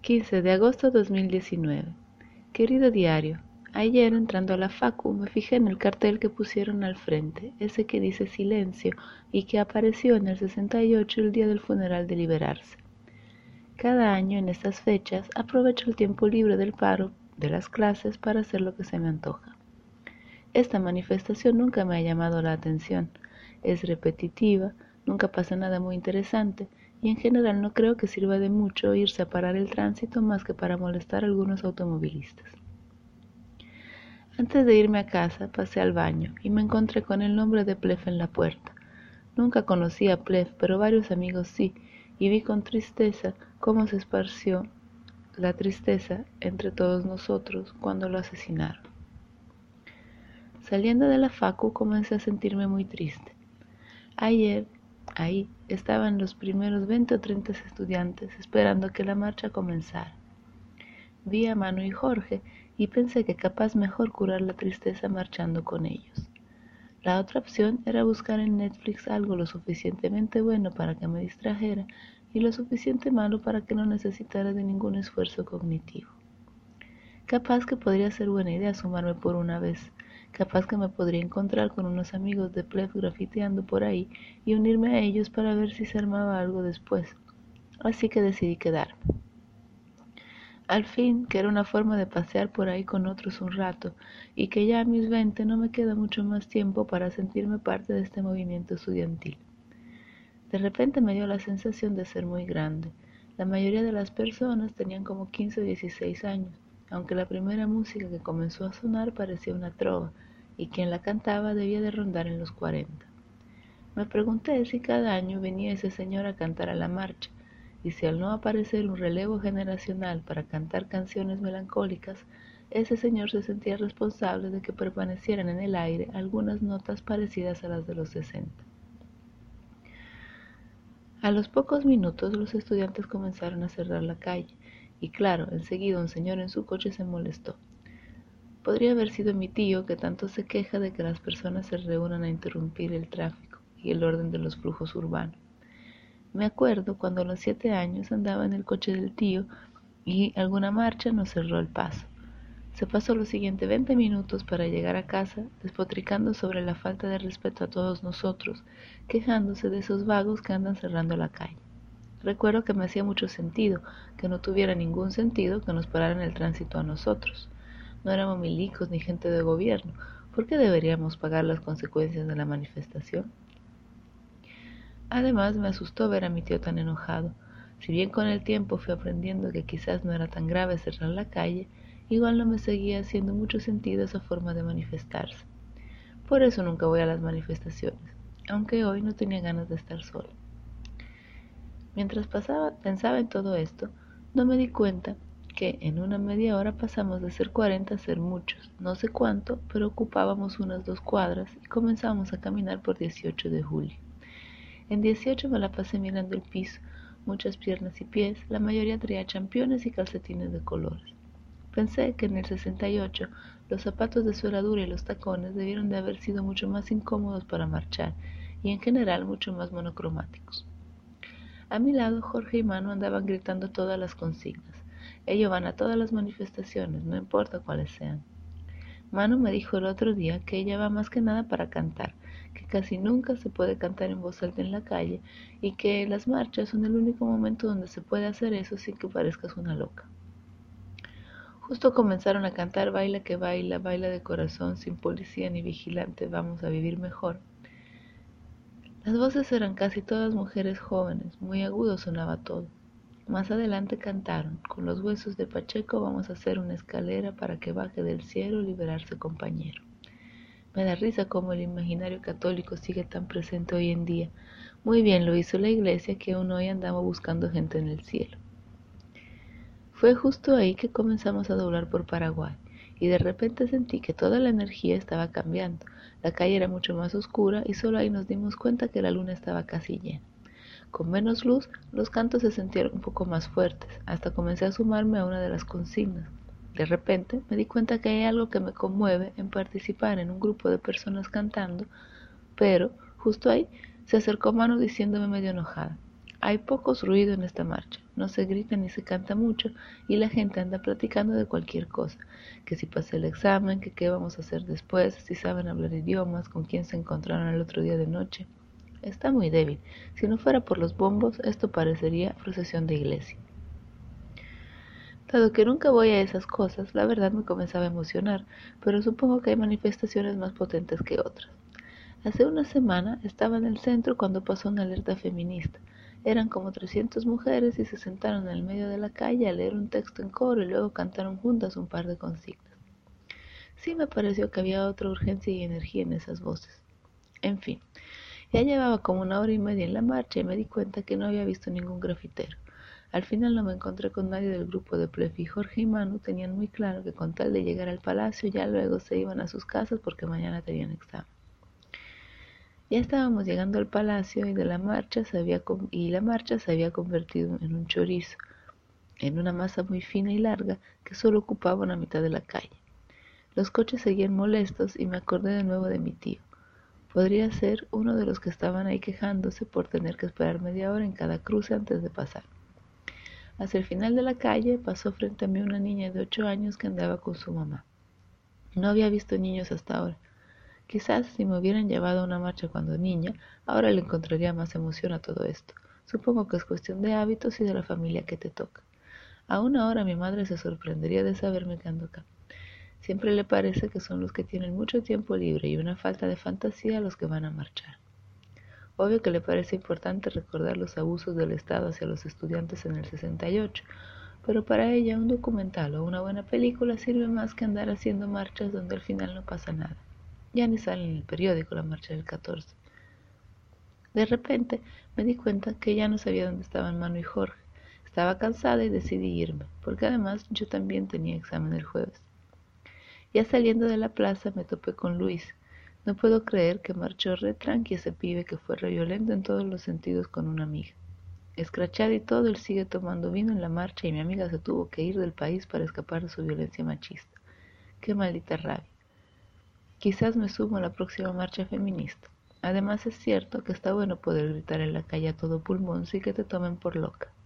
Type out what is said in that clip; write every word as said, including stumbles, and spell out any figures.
quince de agosto de dos mil diecinueve. Querido diario, ayer entrando a la facu me fijé en el cartel que pusieron al frente, ese que dice silencio y que apareció en el sesenta y ocho el día del funeral de Liberarse. Cada año en estas fechas aprovecho el tiempo libre del paro de las clases para hacer lo que se me antoja. Esta manifestación nunca me ha llamado la atención, es repetitiva, nunca pasa nada muy interesante y en general no creo que sirva de mucho irse a parar el tránsito más que para molestar a algunos automovilistas. Antes de irme a casa pasé al baño y me encontré con el nombre de Plef en la puerta. Nunca conocí a Plef, pero varios amigos sí, y vi con tristeza cómo se esparció la tristeza entre todos nosotros cuando lo asesinaron. Saliendo de la facu comencé a sentirme muy triste. Ayer, ahí, estaban los primeros veinte o treinta estudiantes esperando que la marcha comenzara. Vi a Manu y Jorge y pensé que capaz mejor curar la tristeza marchando con ellos. La otra opción era buscar en Netflix algo lo suficientemente bueno para que me distrajera y lo suficiente malo para que no necesitara de ningún esfuerzo cognitivo. Capaz que podría ser buena idea sumarme por una vez, capaz que me podría encontrar con unos amigos de Plef grafiteando por ahí y unirme a ellos para ver si se armaba algo después, así que decidí quedarme. Al fin, que era una forma de pasear por ahí con otros un rato, y que ya a mis veinte no me queda mucho más tiempo para sentirme parte de este movimiento estudiantil. De repente me dio la sensación de ser muy grande. La mayoría de las personas tenían como quince o dieciséis años, aunque la primera música que comenzó a sonar parecía una trova, y quien la cantaba debía de rondar en los cuarenta. Me pregunté si cada año venía ese señor a cantar a la marcha, y si al no aparecer un relevo generacional para cantar canciones melancólicas, ese señor se sentía responsable de que permanecieran en el aire algunas notas parecidas a las de los sesenta. A los pocos minutos los estudiantes comenzaron a cerrar la calle, y claro, enseguida un señor en su coche se molestó. Podría haber sido mi tío, que tanto se queja de que las personas se reúnan a interrumpir el tráfico y el orden de los flujos urbanos. Me acuerdo cuando a los siete años andaba en el coche del tío y alguna marcha nos cerró el paso. Se pasó los siguientes veinte minutos para llegar a casa despotricando sobre la falta de respeto a todos nosotros, quejándose de esos vagos que andan cerrando la calle. Recuerdo que me hacía mucho sentido, que no tuviera ningún sentido que nos pararan el tránsito a nosotros. No éramos milicos ni gente de gobierno. ¿Por qué deberíamos pagar las consecuencias de la manifestación? Además, me asustó ver a mi tío tan enojado. Si bien con el tiempo fui aprendiendo que quizás no era tan grave cerrar la calle, igual no me seguía haciendo mucho sentido esa forma de manifestarse. Por eso nunca voy a las manifestaciones, aunque hoy no tenía ganas de estar sola. Mientras pasaba, pensaba en todo esto, no me di cuenta que en una media hora pasamos de ser cuarenta a ser muchos, no sé cuánto, pero ocupábamos unas dos cuadras y comenzamos a caminar por dieciocho de julio. En dieciocho me la pasé mirando el piso, muchas piernas y pies, la mayoría traía championes y calcetines de colores. Pensé que en el sesenta y ocho los zapatos de suela dura y los tacones debieron de haber sido mucho más incómodos para marchar y en general mucho más monocromáticos. A mi lado Jorge y Manu andaban gritando todas las consignas. Ellos van a todas las manifestaciones, no importa cuáles sean. Manu me dijo el otro día que ella va más que nada para cantar, que casi nunca se puede cantar en voz alta en la calle y que las marchas son el único momento donde se puede hacer eso sin que parezcas una loca. Justo comenzaron a cantar Baila que baila, baila de corazón, sin policía ni vigilante, vamos a vivir mejor. Las voces eran casi todas mujeres jóvenes, muy agudo sonaba todo. Más adelante cantaron, con los huesos de Pacheco vamos a hacer una escalera para que baje del cielo liberarse compañero. Me da risa cómo el imaginario católico sigue tan presente hoy en día. Muy bien lo hizo la iglesia que aún hoy andamos buscando gente en el cielo. Fue justo ahí que comenzamos a doblar por Paraguay, y de repente sentí que toda la energía estaba cambiando. La calle era mucho más oscura y solo ahí nos dimos cuenta que la luna estaba casi llena. Con menos luz, los cantos se sintieron un poco más fuertes, hasta comencé a sumarme a una de las consignas. De repente me di cuenta que hay algo que me conmueve en participar en un grupo de personas cantando, pero justo ahí se acercó Manu diciéndome medio enojada: Hay pocos ruido en esta marcha, no se grita ni se canta mucho y la gente anda platicando de cualquier cosa, que si pasé el examen, que qué vamos a hacer después, si saben hablar idiomas, con quién se encontraron el otro día de noche. Está muy débil, si no fuera por los bombos esto parecería procesión de iglesia. Dado que nunca voy a esas cosas, la verdad me comenzaba a emocionar, pero supongo que hay manifestaciones más potentes que otras. Hace una semana estaba en el centro cuando pasó una alerta feminista. Eran como trescientas mujeres y se sentaron en el medio de la calle a leer un texto en coro y luego cantaron juntas un par de consignas. Sí me pareció que había otra urgencia y energía en esas voces. En fin, ya llevaba como una hora y media en la marcha y me di cuenta que no había visto ningún grafitero. Al final no me encontré con nadie del grupo de Plefi. Jorge y Manu tenían muy claro que con tal de llegar al palacio ya luego se iban a sus casas porque mañana tenían examen. Ya estábamos llegando al palacio y de la marcha se había y la marcha se había convertido en un chorizo, en una masa muy fina y larga que solo ocupaba una mitad de la calle. Los coches seguían molestos y me acordé de nuevo de mi tío. Podría ser uno de los que estaban ahí quejándose por tener que esperar media hora en cada cruce antes de pasar. Hacia el final de la calle pasó frente a mí una niña de ocho años que andaba con su mamá. No había visto niños hasta ahora. Quizás si me hubieran llevado a una marcha cuando niña, ahora le encontraría más emoción a todo esto. Supongo que es cuestión de hábitos y de la familia que te toca. Aún ahora mi madre se sorprendería de saberme que ando acá. Siempre le parece que son los que tienen mucho tiempo libre y una falta de fantasía los que van a marchar. Obvio que le parece importante recordar los abusos del Estado hacia los estudiantes en el sesenta y ocho, pero para ella un documental o una buena película sirve más que andar haciendo marchas donde al final no pasa nada. Ya ni sale en el periódico la marcha del catorce. De repente me di cuenta que ya no sabía dónde estaban Manu y Jorge. Estaba cansada y decidí irme, porque además yo también tenía examen el jueves. Ya saliendo de la plaza me topé con Luis. No puedo creer que marchó re tranqui ese pibe que fue re violento en todos los sentidos con una amiga. Escrachado y todo, él sigue tomando vino en la marcha y mi amiga se tuvo que ir del país para escapar de su violencia machista. Qué maldita rabia. Quizás me sumo a la próxima marcha feminista. Además es cierto que está bueno poder gritar en la calle a todo pulmón sin que te tomen por loca.